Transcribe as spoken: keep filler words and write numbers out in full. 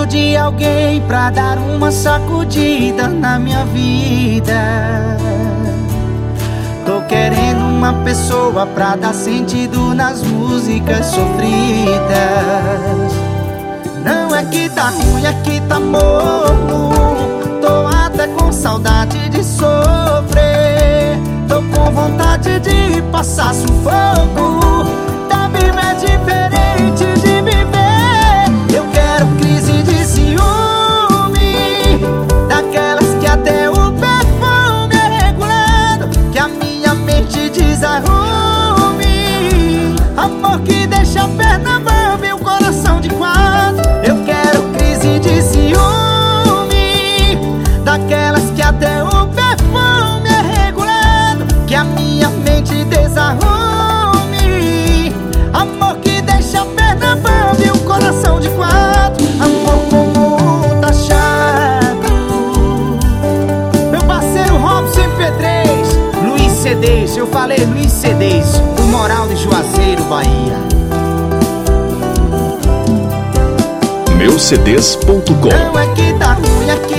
Preciso de alguém pra dar uma sacudida na minha vida. Tô querendo uma pessoa pra dar sentido nas músicas sofridas. Não é que tá ruim, é que tá morno. Tô até com saudade de sofrer. Tô com vontade de passar sufoco. Da vida é diferente de viver. Eu quero crise de ciúme, daquelas que até o perfume é regulado, que a minha mente desarrume. Amor que deixa a perna bamba e o coração de quatro. Eu quero crise de ciúme, daquelas que até o perfume é regulado, que a minha mente desarrume. Amor que deixa a perna bamba e o coração de quatro. Amor como tá chato. Meu parceiro Robson M P três, Luiz Cedês. Eu falei Luiz Cedês, o Moral de Juazeiro, Bahia. meu c d s ponto com. Não é que tá ruim, é que